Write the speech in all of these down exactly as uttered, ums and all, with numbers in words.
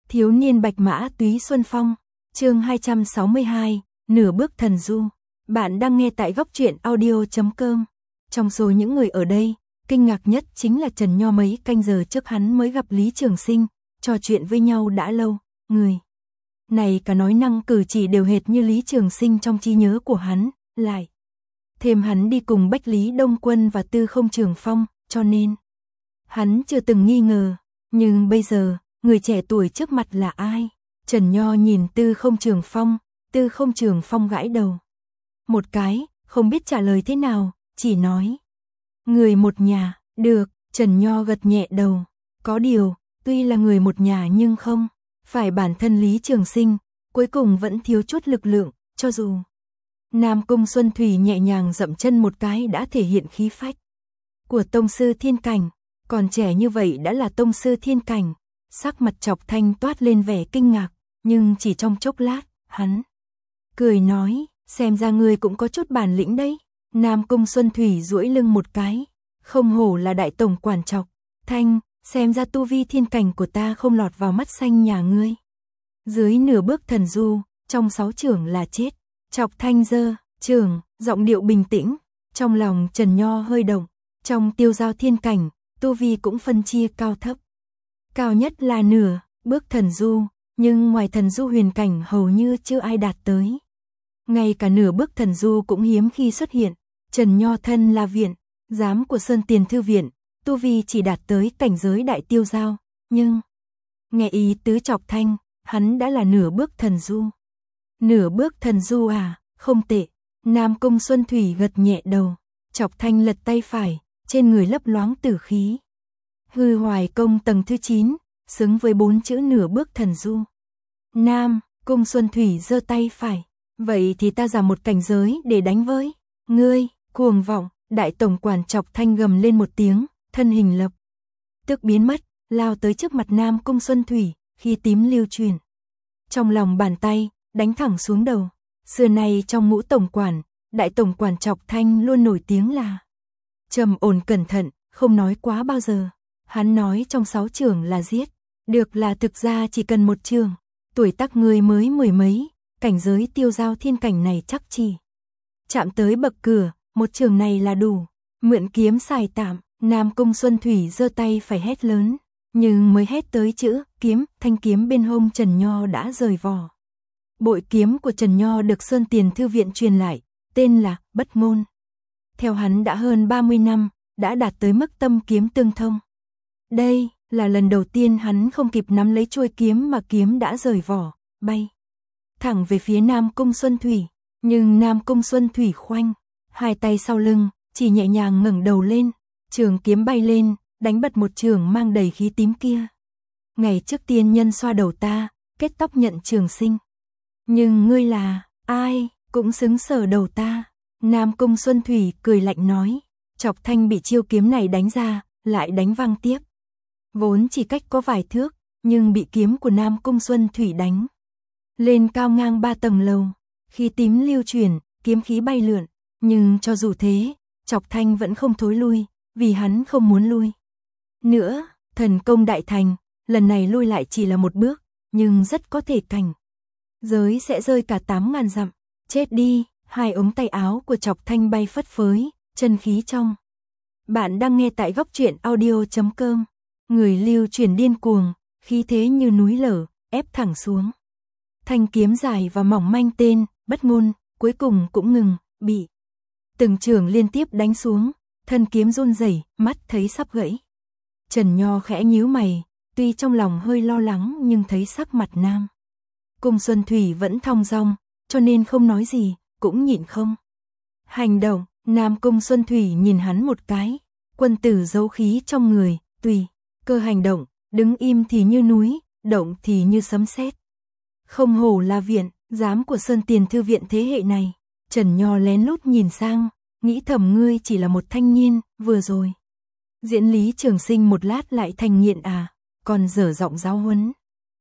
Thiếu niên bạch mã túy xuân phong, chương hai trăm sáu mươi hai, nửa bước thần du. Bạn đang nghe tại góc truyện audio chấm com. Trong số những người ở đây, kinh ngạc nhất chính là Trần Nho mấy canh giờ trước hắn mới gặp Lý Trường Sinh, trò chuyện với nhau đã lâu, người này cả nói năng cử chỉ đều hệt như Lý Trường Sinh trong trí nhớ của hắn, lại thêm hắn đi cùng Bách Lý Đông Quân và Tư Không Trường Phong, cho nên hắn chưa từng nghi ngờ, nhưng bây giờ, người trẻ tuổi trước mặt là ai? Trần Nho nhìn Tư Không Trường Phong, Tư Không Trường Phong gãi đầu. Một cái, không biết trả lời thế nào, chỉ nói. Người một nhà, được, Trần Nho gật nhẹ đầu. Có điều, tuy là người một nhà nhưng không, phải bản thân Lý Trường Sinh, cuối cùng vẫn thiếu chút lực lượng, cho dù. Nam Cung Xuân Thủy nhẹ nhàng dậm chân một cái đã thể hiện khí phách của tông sư thiên cảnh, còn trẻ như vậy đã là tông sư thiên cảnh. Sắc mặt Chọc Thanh toát lên vẻ kinh ngạc, nhưng chỉ trong chốc lát, hắn cười nói, xem ra ngươi cũng có chút bản lĩnh đấy. Nam Cung Xuân Thủy duỗi lưng một cái, không hổ là đại tổng quản Chọc Thanh, xem ra tu vi thiên cảnh của ta không lọt vào mắt xanh nhà ngươi. Dưới nửa bước thần du, trong sáu trưởng là chết. Chọc Thanh giơ trưởng, giọng điệu bình tĩnh, trong lòng Trần Nho hơi động. Trong tiêu giao thiên cảnh, tu vi cũng phân chia cao thấp. Cao nhất là nửa bước thần du, nhưng ngoài thần du huyền cảnh hầu như chưa ai đạt tới. Ngay cả nửa bước thần du cũng hiếm khi xuất hiện. Trần Nho thân là viện giám của Sơn Tiền Thư Viện, tu vi chỉ đạt tới cảnh giới đại tiêu giao, nhưng nghe ý tứ Chọc Thanh, hắn đã là nửa bước thần du. Nửa bước thần du à, không tệ. Nam Cung Xuân Thủy gật nhẹ đầu. Chọc Thanh lật tay phải, trên người lấp loáng tử khí. Hư Hoài Công tầng thứ chín, xứng với bốn chữ nửa bước thần du. Nam Cung Xuân Thủy giơ tay phải, vậy thì ta giảm một cảnh giới để đánh với ngươi. Cuồng vọng, đại tổng quản Chọc Thanh gầm lên một tiếng, thân hình lập tức biến mất, lao tới trước mặt Nam Cung Xuân Thủy, khi tím lưu truyền trong lòng bàn tay, đánh thẳng xuống đầu. Xưa nay trong ngũ tổng quản, đại tổng quản Chọc Thanh luôn nổi tiếng là trầm ổn cẩn thận, không nói quá bao giờ. Hắn nói trong sáu trường là giết, được là thực ra chỉ cần một trường. Tuổi tác người mới mười mấy, cảnh giới tiêu giao thiên cảnh này chắc chỉ chạm tới bậc cửa, một trường này là đủ. Mượn kiếm xài tạm, Nam Cung Xuân Thủy giơ tay phải hét lớn, nhưng mới hét tới chữ kiếm, thanh kiếm bên hông Trần Nho đã rời vỏ. Bội kiếm của Trần Nho được Sơn Tiền Thư Viện truyền lại, tên là Bất Ngôn. Theo hắn đã hơn ba mươi năm, đã đạt tới mức tâm kiếm tương thông. Đây là lần đầu tiên hắn không kịp nắm lấy chuôi kiếm mà kiếm đã rời vỏ, bay thẳng về phía Nam Cung Xuân Thủy. Nhưng Nam Cung Xuân Thủy khoanh hai tay sau lưng, chỉ nhẹ nhàng ngẩng đầu lên, trường kiếm bay lên, đánh bật một trường mang đầy khí tím kia. Ngày trước tiên nhân xoa đầu ta, kết tóc nhận Trường Sinh. Nhưng ngươi là ai, cũng xứng sở đầu ta. Nam Cung Xuân Thủy cười lạnh nói. Chọc Thanh bị chiêu kiếm này đánh ra, lại đánh văng tiếp. Vốn chỉ cách có vài thước, nhưng bị kiếm của Nam Cung Xuân Thủy đánh lên cao ngang ba tầng lầu. Khi tím lưu chuyển, kiếm khí bay lượn, nhưng cho dù thế, Chọc Thanh vẫn không thối lui, vì hắn không muốn lui nữa. Thần công đại thành, lần này lui lại chỉ là một bước, nhưng rất có thể cảnh giới sẽ rơi cả tám ngàn dặm. Chết đi. Hai ống tay áo của Chọc Thanh bay phất phới, chân khí trong. Bạn đang nghe tại góc truyện audio chấm com. Người lưu chuyển điên cuồng, khí thế như núi lở, ép thẳng xuống. Thanh kiếm dài và mỏng manh tên Bất Ngôn, cuối cùng cũng ngừng, bị từng trường liên tiếp đánh xuống, thân kiếm run rẩy, mắt thấy sắp gãy. Trần Nho khẽ nhíu mày, tuy trong lòng hơi lo lắng nhưng thấy sắc mặt Nam Cung Xuân Thủy vẫn thong dong, cho nên không nói gì, cũng nhịn không hành động. Nam Cung Xuân Thủy nhìn hắn một cái, quân tử giấu khí trong người, tùy cơ hành động, đứng im thì như núi, động thì như sấm sét. Không hổ là viện giám của Sơn Tiền Thư Viện thế hệ này. Trần Nho lén lút nhìn sang, nghĩ thầm ngươi chỉ là một thanh niên, vừa rồi diễn Lý Trường Sinh một lát lại thành nghiện à, còn dở giọng giáo huấn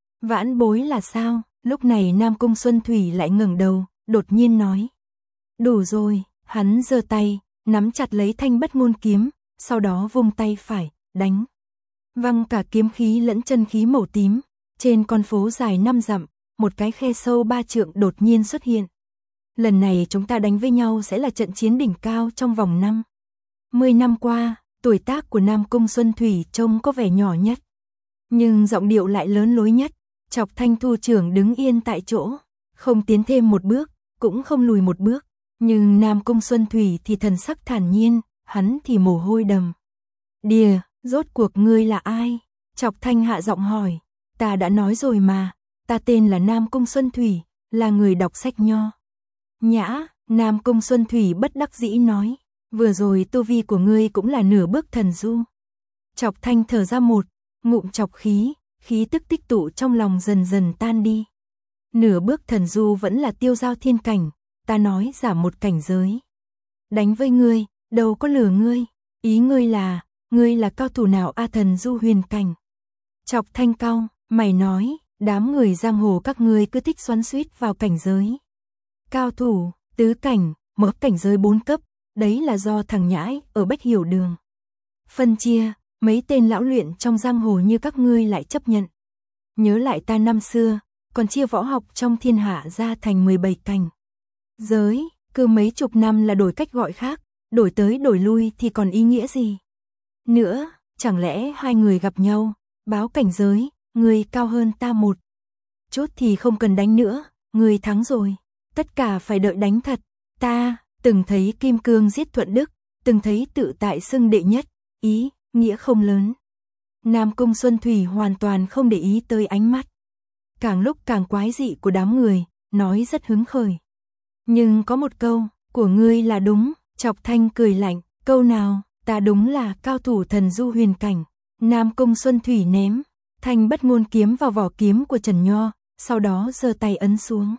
vãn bối là sao? Lúc này Nam Cung Xuân Thủy lại ngẩng đầu, đột nhiên nói. Đủ rồi. Hắn giơ tay, nắm chặt lấy thanh Bất Ngôn kiếm, sau đó vung tay phải, đánh văng cả kiếm khí lẫn chân khí màu tím. Trên con phố dài năm dặm, một cái khe sâu ba trượng đột nhiên xuất hiện. Lần này chúng ta đánh với nhau sẽ là trận chiến đỉnh cao trong vòng năm. Mười năm qua, tuổi tác của Nam Cung Xuân Thủy trông có vẻ nhỏ nhất. Nhưng giọng điệu lại lớn lối nhất, chọc Thanh Thu trưởng đứng yên tại chỗ, không tiến thêm một bước, cũng không lùi một bước. Nhưng Nam Cung Xuân Thủy thì thần sắc thản nhiên, hắn thì mồ hôi đầm đìa, rốt cuộc ngươi là ai? Chọc Thanh hạ giọng hỏi, ta đã nói rồi mà, ta tên là Nam Cung Xuân Thủy, là người đọc sách nho. Nhã, Nam Cung Xuân Thủy bất đắc dĩ nói, vừa rồi tu vi của ngươi cũng là nửa bước thần du. Chọc Thanh thở ra một ngụm chọc khí, khí tức tích tụ trong lòng dần dần tan đi. Nửa bước thần du vẫn là tiêu giao thiên cảnh, ta nói giảm một cảnh giới. Đánh với ngươi, đâu có lừa ngươi, ý ngươi là, ngươi là cao thủ nào a? Thần du huyền cảnh. Chọc Thanh cau mày nói, đám người giang hồ các ngươi cứ thích xoắn xuýt vào cảnh giới. Cao thủ, tứ cảnh, mở cảnh giới bốn cấp, đấy là do thằng nhãi ở Bách Hiểu Đường phân chia, mấy tên lão luyện trong giang hồ như các ngươi lại chấp nhận. Nhớ lại ta năm xưa, còn chia võ học trong thiên hạ ra thành mười bảy cảnh giới, cứ mấy chục năm là đổi cách gọi khác, đổi tới đổi lui thì còn ý nghĩa gì nữa, chẳng lẽ hai người gặp nhau, báo cảnh giới, người cao hơn ta một chút thì không cần đánh nữa, người thắng rồi, tất cả phải đợi đánh thật. Ta từng thấy Kim Cương giết Thuận Đức, từng thấy tự tại xưng đệ nhất, ý nghĩa không lớn. Nam Cung Xuân Thủy hoàn toàn không để ý tới ánh mắt càng lúc càng quái dị của đám người, nói rất hứng khởi. Nhưng có một câu của ngươi là đúng. Chọc Thanh cười lạnh, câu nào? Ta đúng là cao thủ thần du huyền cảnh. Nam Cung Xuân Thủy ném thanh bất ngôn kiếm vào vỏ kiếm của Trần Nho, sau đó giơ tay ấn xuống.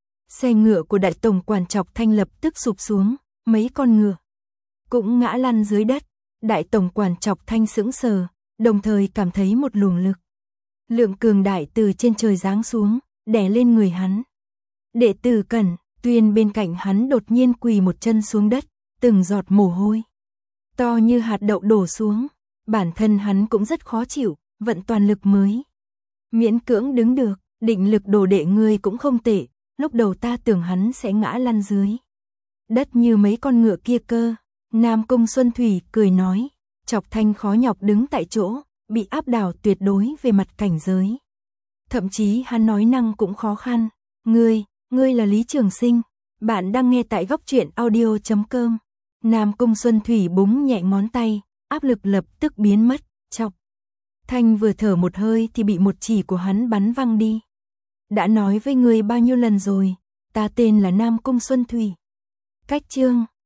Xe ngựa của đại tổng quản Chọc Thanh lập tức sụp xuống, mấy con ngựa cũng ngã lăn dưới đất. Đại tổng quản Chọc Thanh sững sờ, đồng thời cảm thấy một luồng lực lượng cường đại từ trên trời giáng xuống, đè lên người hắn. Đệ tử Cẩn Tuyên bên cạnh hắn đột nhiên quỳ một chân xuống đất, từng giọt mồ hôi to như hạt đậu đổ xuống. Bản thân hắn cũng rất khó chịu, vận toàn lực mới miễn cưỡng đứng được. Định lực đồ đệ ngươi cũng không tệ, lúc đầu ta tưởng hắn sẽ ngã lăn dưới đất như mấy con ngựa kia cơ. Nam Cung Xuân Thủy cười nói. Chọc Thanh khó nhọc đứng tại chỗ, bị áp đảo tuyệt đối về mặt cảnh giới. Thậm chí hắn nói năng cũng khó khăn. Ngươi, ngươi là Lý Trường Sinh. Bạn đang nghe tại góc truyện audio chấm com. Nam Cung Xuân Thủy búng nhẹ ngón tay, áp lực lập tức biến mất. Chọc Thanh vừa thở một hơi thì bị một chỉ của hắn bắn văng đi. Đã nói với ngươi bao nhiêu lần rồi, ta tên là Nam Cung Xuân Thủy. Cách chương